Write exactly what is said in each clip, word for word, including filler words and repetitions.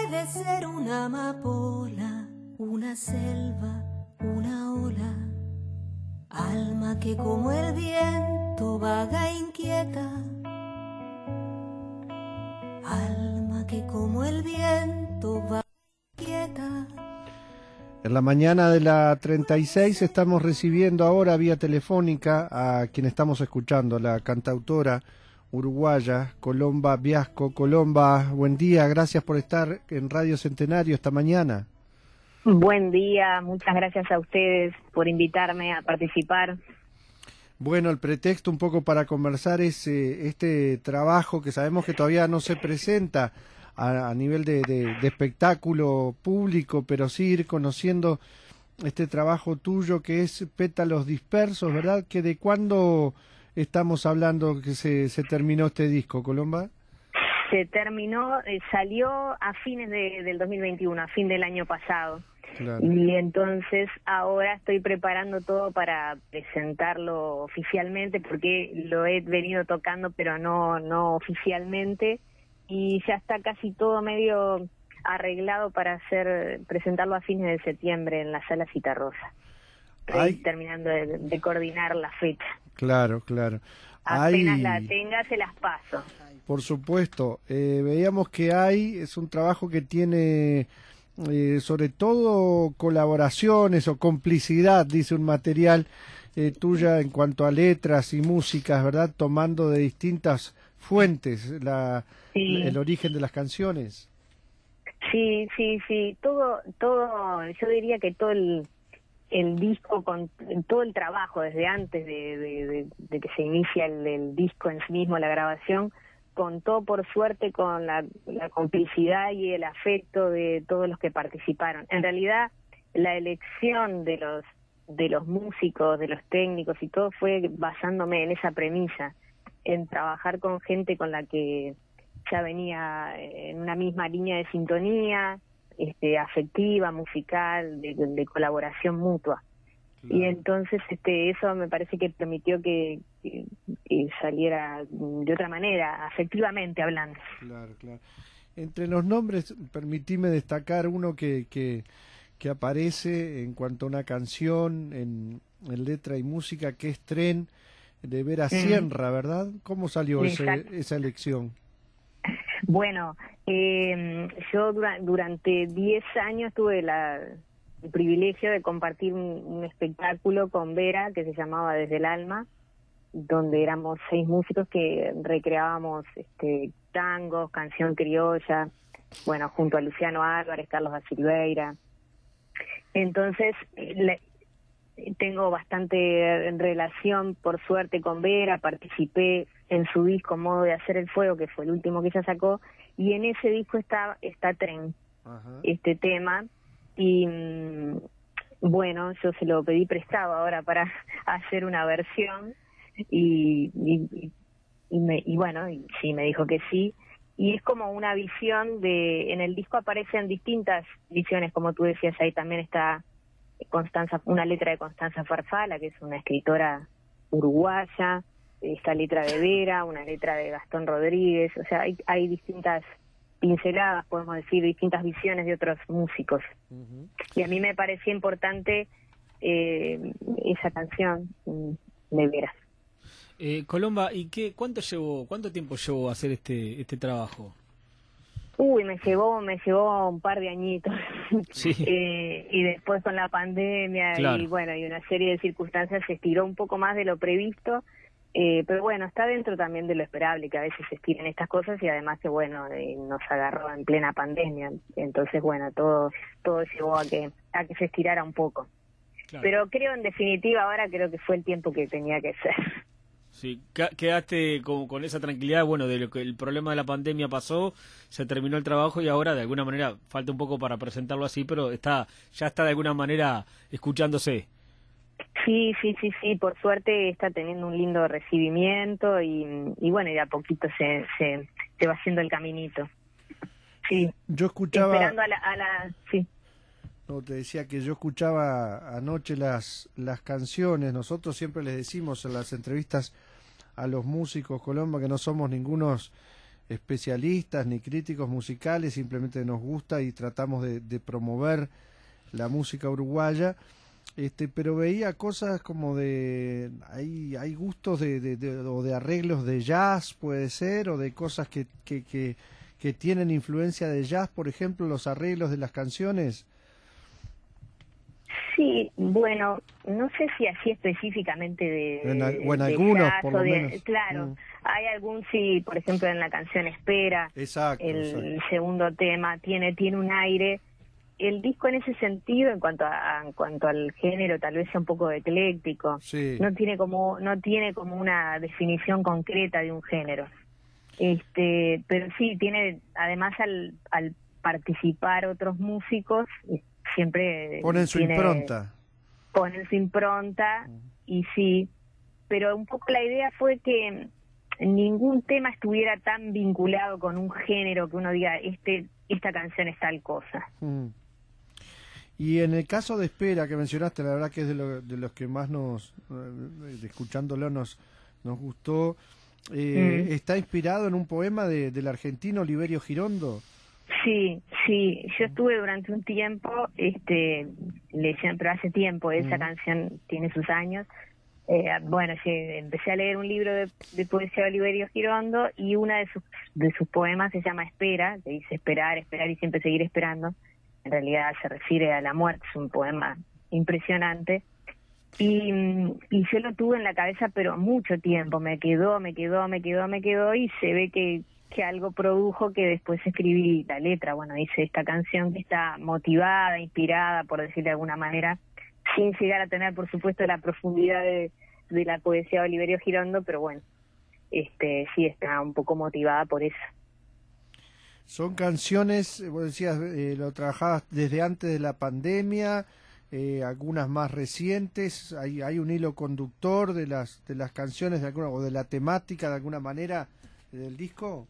puede ser una amapola, una selva, una ola, alma que como el viento vaga e inquieta, alma que como el viento vaga e inquieta. En la mañana de la treinta y seis estamos recibiendo ahora vía telefónica a quien estamos escuchando, la cantautora uruguaya Colomba Viasco. Colomba, buen día, gracias por estar en Radio Centenario esta mañana. Buen día, muchas gracias a ustedes por invitarme a participar. Bueno, el pretexto un poco para conversar es eh, este trabajo que sabemos que todavía no se presenta a, a nivel de, de, de espectáculo público, pero sí ir conociendo este trabajo tuyo que es Pétalos Dispersos, ¿verdad? ¿Que de cuándo estamos hablando que se, se terminó este disco, Colomba? Se terminó, eh, salió a fines de, del dos mil veintiuno, a fin del año pasado. Claro. Y entonces ahora estoy preparando todo para presentarlo oficialmente, porque lo he venido tocando pero no no oficialmente, y ya está casi todo medio arreglado para hacer presentarlo a fines de septiembre en la Sala Citarrosa. Estoy Ay. terminando de, de coordinar la fecha. Claro, claro. Apenas Ay. la tenga se las paso. Por supuesto, eh, veíamos que hay, es un trabajo que tiene eh, sobre todo colaboraciones o complicidad, dice un material eh, tuya en cuanto a letras y músicas, ¿verdad? Tomando de distintas fuentes la, sí. el origen de las canciones. Sí, sí, sí, todo, todo, yo diría que todo el, el disco, con todo el trabajo desde antes de, de, de, de que se inicia el, el disco en sí mismo, la grabación, contó por suerte con la, la complicidad y el afecto de todos los que participaron. En realidad, la elección de los de los músicos, de los técnicos y todo fue basándome en esa premisa, en trabajar con gente con la que ya venía en una misma línea de sintonía, este, afectiva, musical, de, de colaboración mutua. Claro. Y entonces este eso me parece que permitió que, que, que saliera de otra manera, afectivamente hablando. Claro, claro. Entre los nombres, permitime destacar uno que, que, que aparece en cuanto a una canción, en, en letra y música, que es Tren, de Vera Sierra, ¿verdad? ¿Cómo salió ese, esa elección? Bueno, eh, yo dura, durante diez años tuve la... el privilegio de compartir un, un espectáculo con Vera que se llamaba Desde el Alma, donde éramos seis músicos que recreábamos este, tangos, canción criolla, bueno, junto a Luciano Álvarez, Carlos da Silveira. Entonces, le, tengo bastante relación, por suerte, con Vera, participé en su disco Modo de Hacer el Fuego, que fue el último que ella sacó, y en ese disco está, está Tren, Ajá. este tema. Y bueno, yo se lo pedí prestado ahora para hacer una versión y, y, y, me, y bueno, y sí, me dijo que sí. Y es como una visión de, en el disco aparecen distintas visiones, como tú decías, ahí también está Constanza, una letra de Constanza Farfala, que es una escritora uruguaya, esta letra de Vera, una letra de Gastón Rodríguez, o sea, hay, hay distintas pinceladas, podemos decir, distintas visiones de otros músicos. Uh-huh. Y a mí me parecía importante eh, esa canción de Vera. Eh, Colomba, ¿y qué, cuánto llevó, cuánto tiempo llevó hacer este este trabajo? Uy, me llevó, me llevó un par de añitos. Sí. eh, y después con la pandemia claro. y bueno, y una serie de circunstancias se estiró un poco más de lo previsto. Eh, pero bueno, está dentro también de lo esperable que a veces se estiren estas cosas, y además que bueno, eh, nos agarró en plena pandemia, entonces bueno, todo todo llevó a que a que se estirara un poco. Claro. Pero creo, en definitiva, ahora creo que fue el tiempo que tenía que ser. Sí, quedaste con, con esa tranquilidad, bueno, de lo que el problema de la pandemia pasó, se terminó el trabajo y ahora de alguna manera falta un poco para presentarlo así, pero está ya está de alguna manera escuchándose. Sí, sí, sí, sí, por suerte está teniendo un lindo recibimiento y, y bueno, y de a poquito se, se, se va haciendo el caminito. Sí. Yo escuchaba... Esperando a la... A la sí. No, te decía que yo escuchaba anoche las, las canciones. Nosotros siempre les decimos en las entrevistas a los músicos, Colomba, que no somos ningunos especialistas ni críticos musicales, simplemente nos gusta y tratamos de, de promover la música uruguaya. Este, pero veía cosas como de, hay, hay gustos de, de, de, o de arreglos de jazz, puede ser, o de cosas que, que, que, que tienen influencia de jazz, por ejemplo, los arreglos de las canciones. Sí, bueno, no sé si así específicamente de, en, o en de algunos, jazz por lo o de, menos. Claro, Mm. hay algún, sí, por ejemplo, en la canción Espera, Exacto, el exacto. segundo tema, tiene, tiene un aire. El disco en ese sentido, en cuanto a, en cuanto al género, tal vez sea un poco ecléctico. Sí. No tiene como, no tiene como una definición concreta de un género. Este, pero sí tiene, además al, al participar otros músicos, siempre Ponen su tiene, impronta. Ponen su impronta y sí, pero un poco la idea fue que ningún tema estuviera tan vinculado con un género que uno diga este esta canción es tal cosa. Mm. Y en el caso de Espera que mencionaste, la verdad que es de, lo, de los que más nos, eh, escuchándolo nos, nos gustó, eh, mm. ¿está inspirado en un poema de, del argentino Oliverio Girondo? Sí, sí, yo estuve durante un tiempo, este, leyendo, pero hace tiempo, esa mm. canción tiene sus años. Eh, bueno, sí, empecé a leer un libro de, de poesía de Oliverio Girondo y una de sus de sus poemas se llama Espera, que dice esperar, esperar y siempre seguir esperando. En realidad se refiere a la muerte, es un poema impresionante. Y, y yo lo tuve en la cabeza, pero mucho tiempo, me quedó, me quedó, me quedó, me quedó y se ve que, que algo produjo que después escribí la letra. Bueno, hice esta canción que está motivada, inspirada, por decir de alguna manera, sin llegar a tener, por supuesto, la profundidad de, de la poesía de Oliverio Girondo, pero bueno, este sí está un poco motivada por eso. Son canciones, vos decías, eh, lo trabajabas desde antes de la pandemia, eh, algunas más recientes, hay, hay un hilo conductor de las de las canciones de alguna o de la temática de alguna manera del disco.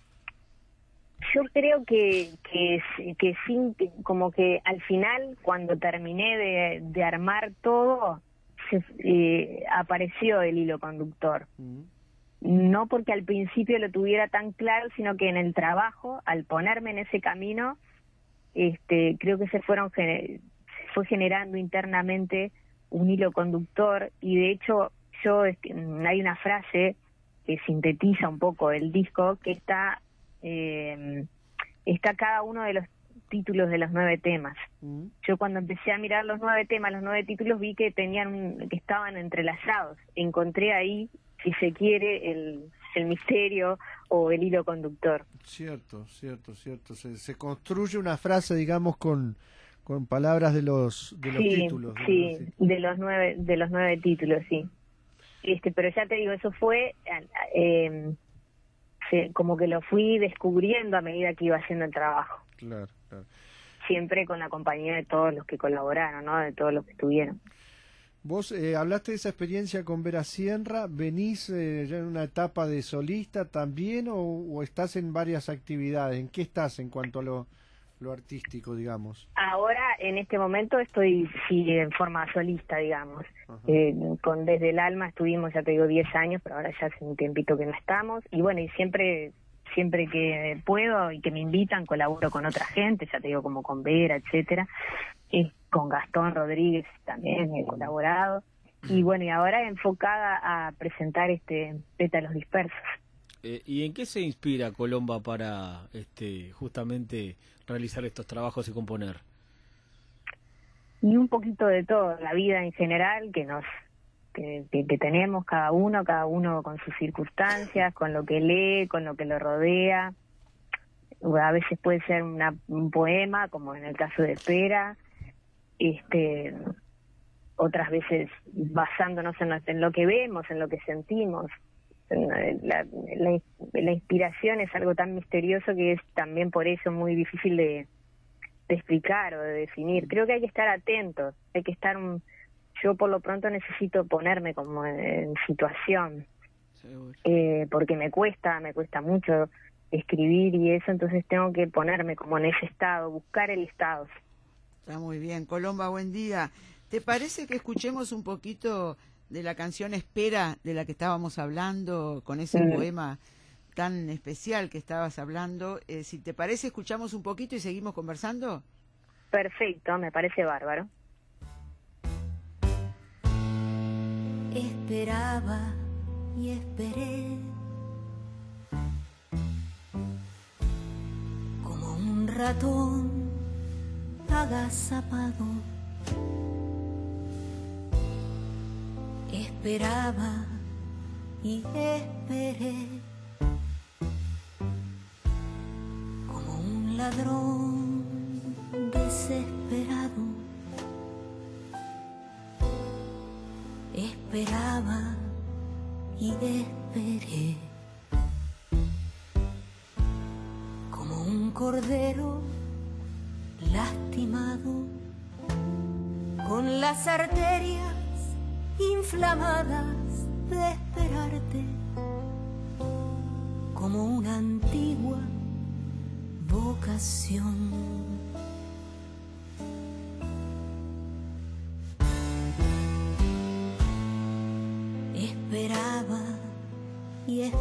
Yo creo que que, que sí, que como que al final, cuando terminé de, de armar todo, se, eh, apareció el hilo conductor. Mm. No porque al principio lo tuviera tan claro, sino que en el trabajo, al ponerme en ese camino, este, creo que se fueron se fue generando internamente un hilo conductor y de hecho yo hay una frase que sintetiza un poco el disco que está eh, está cada uno de los títulos de los nueve temas. Mm. Yo cuando empecé a mirar los nueve temas, los nueve títulos, vi que tenían un, que estaban entrelazados. Encontré ahí, si se quiere, el, el misterio o el hilo conductor. Cierto, cierto, cierto. Se, se construye una frase, digamos, con con palabras de los de los sí, títulos. Sí, sí, de los nueve de los nueve títulos, sí. Este, pero ya te digo, eso fue eh, se, como que lo fui descubriendo a medida que iba haciendo el trabajo. Claro, claro. Siempre con la compañía de todos los que colaboraron, ¿no? De todos los que estuvieron. Vos eh, hablaste de esa experiencia con Vera Sierra, ¿venís eh, ya en una etapa de solista también o, o estás en varias actividades? ¿En qué estás en cuanto a lo, lo artístico, digamos? Ahora, en este momento, estoy sí, en forma solista, digamos. Eh, con Desde el Alma estuvimos, ya te digo, diez años, pero ahora ya hace un tiempito que no estamos. Y bueno, y siempre siempre que puedo y que me invitan, colaboro con otra gente, ya te digo, como con Vera, etcétera. Eh, con Gastón Rodríguez también he colaborado. Y bueno, y ahora enfocada a presentar este Pétalos Dispersos. Eh, ¿Y en qué se inspira Colomba para este justamente realizar estos trabajos y componer? Y un poquito de todo, la vida en general que nos que, que, que tenemos cada uno, cada uno con sus circunstancias, con lo que lee, con lo que lo rodea. A veces puede ser una, un poema, como en el caso de Espera, este, otras veces basándonos en lo, en lo que vemos, en lo que sentimos. La, la, la inspiración es algo tan misterioso que es también por eso muy difícil de, de explicar o de definir. Creo que hay que estar atentos, hay que estar un, yo por lo pronto necesito ponerme como en, en situación, eh, porque me cuesta, me cuesta mucho escribir y eso, entonces tengo que ponerme como en ese estado, buscar el estado. Está muy bien. Colomba, buen día. ¿Te parece que escuchemos un poquito de la canción Espera, de la que estábamos hablando, con ese mm. poema tan especial que estabas hablando. Eh, si te parece, escuchamos un poquito y seguimos conversando. Perfecto, me parece bárbaro. Esperaba y esperé como un ratón agazapado. Esperaba y esperé como un ladrón desesperado. Esperaba y esperé como un cordero lastimado, con las arterias inflamadas de esperarte, como una antigua vocación. Esperaba y esperé.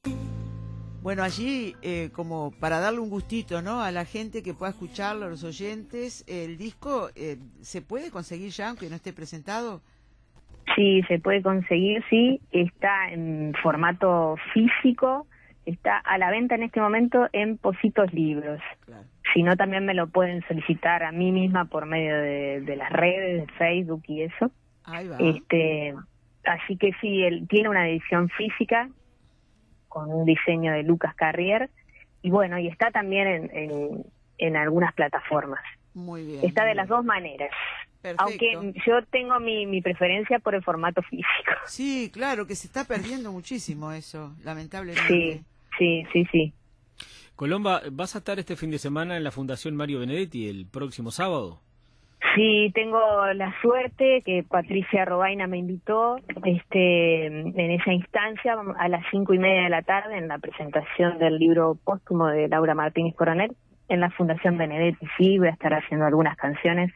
Bueno, allí, eh, como para darle un gustito, ¿no?, a la gente que pueda escucharlo, a los oyentes, el disco eh, ¿se puede conseguir ya, aunque no esté presentado? Sí, se puede conseguir, sí. Está en formato físico, está a la venta en este momento en Positos Libros. Claro. Si no, también me lo pueden solicitar a mí misma por medio de, de las redes, de Facebook y eso. Ahí va. Este, así que sí, él tiene una edición física con un diseño de Lucas Carrier, y bueno, y está también en, en, en algunas plataformas. Muy bien. Está muy de las bien. dos maneras. Perfecto. Aunque yo tengo mi, mi preferencia por el formato físico. Sí, claro, que se está perdiendo muchísimo eso, lamentablemente. Sí, sí, sí, sí. Colomba, ¿vas a estar este fin de semana en la Fundación Mario Benedetti el próximo sábado? Sí, tengo la suerte que Patricia Robaina me invitó este, en esa instancia a las cinco y media de la tarde en la presentación del libro póstumo de Laura Martínez Coronel en la Fundación Benedetti. Sí, voy a estar haciendo algunas canciones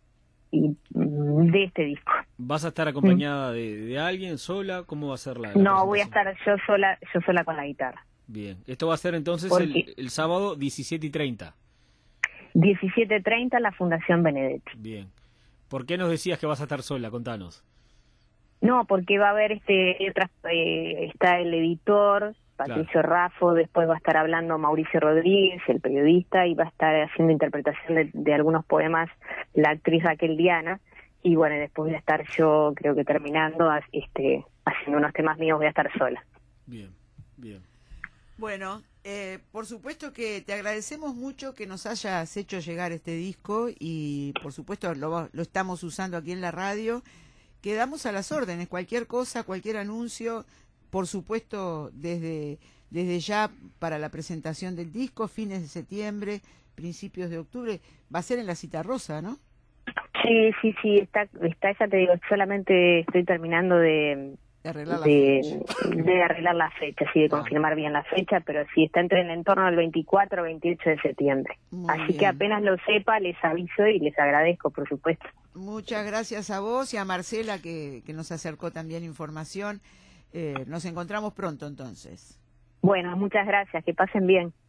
y de este disco. ¿Vas a estar acompañada mm. de, de alguien, sola? ¿Cómo va a ser la, la No, voy a estar yo sola, yo sola con la guitarra. Bien, esto va a ser entonces el, el sábado diecisiete y treinta. diecisiete treinta en la Fundación Benedetti. Bien. ¿Por qué nos decías que vas a estar sola? Contanos. No, porque va a haber este eh, está el editor Patricio claro. Raffo, después va a estar hablando Mauricio Rodríguez, el periodista, y va a estar haciendo interpretación de, de algunos poemas la actriz Raquel Diana, y bueno, después voy a estar yo, creo que terminando, este haciendo unos temas míos, voy a estar sola. Bien, bien. Bueno, eh, por supuesto que te agradecemos mucho que nos hayas hecho llegar este disco y por supuesto lo, lo estamos usando aquí en la radio. Quedamos a las órdenes, cualquier cosa, cualquier anuncio, por supuesto desde, desde ya para la presentación del disco, fines de septiembre, principios de octubre, va a ser en la Citarrosa, ¿no? Sí, sí, sí, está, está ya te digo, solamente estoy terminando de... De arreglar la de, fecha. de arreglar la fecha, sí, de claro. confirmar bien la fecha, pero sí está entre el entorno del veinticuatro o veintiocho de septiembre. Muy Así bien. que apenas lo sepa, les aviso y les agradezco, por supuesto. Muchas gracias a vos y a Marcela que, que nos acercó también información. Eh, nos encontramos pronto entonces. Bueno, muchas gracias, que pasen bien.